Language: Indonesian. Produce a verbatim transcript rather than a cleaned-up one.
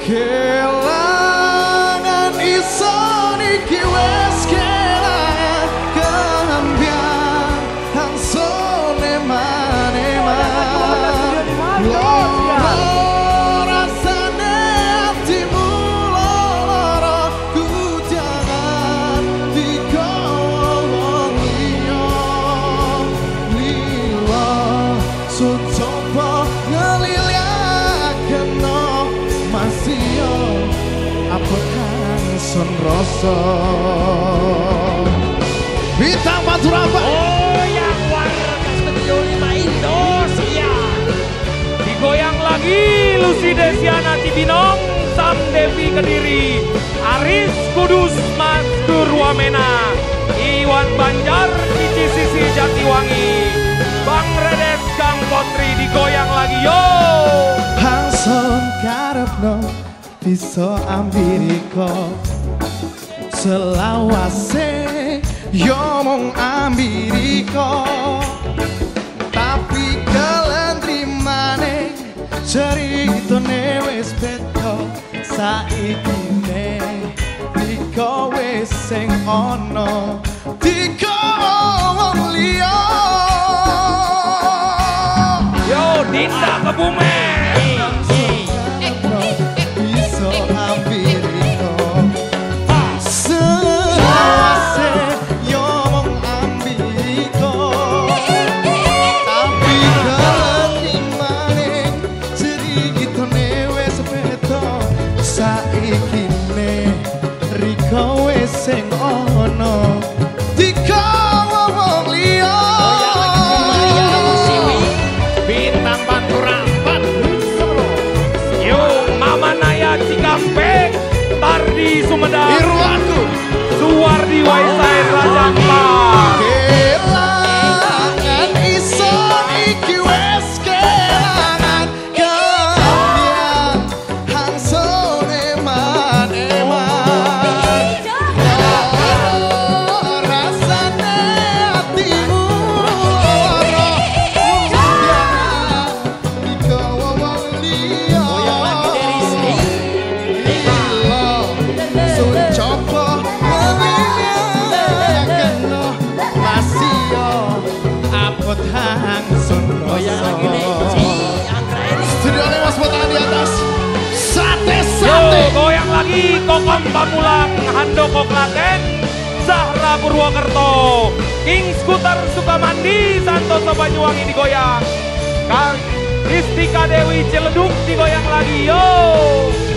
Kelangan ison iki wes kelangan kelambian hang sone maneman loro rasane hatimu loro ku jangan digawa wong liya lila sun coba ngeliliakno masih apa kan son rasa bintang Pantura Pak. Oh yang warga Studio lima Indonesia digoyang lagi Lucy Desiana Cibinong, Sam Devi Kediri, Aris Kudus Mas Durwamena, Iwan Banjar Cici Sisi Jatiwangi, Bang Redes Gang Potri digoyang lagi yo. Hangson karepno bisa ambiriko selawase yo mong ambiriko tapi kelendrimane ceritane wis beda saikine diko wis sing ono diko wong liya Yo Dinda Kebumen bisa ambiriko selawase yo mong ambiriko tapi kelendrimane ceritane wis beda saikine riko wis sing ono diko wong liya Bintang Pantura Pak. Yo Mama Naya Cikampek, Tardi Sumedang, Irwanku Suwardi Waisain Rajampa. kelangan ison iki wes kelangan kelambian hang sone maneman loro rasane hatimu loro jangan digawa wong liya lilo sun coba ngeliliakno masih yo apot hang sun rasa Studio Lemas Botaan di atas sate Yo sate goyang lagi Kokom Pamulang, Handoko Klaten, Zahra Purwokerto, King Skuter Sukamandi, Santoso Banyuwangi digoyang, Kang Istika Dewi Ciledug digoyang lagi yo.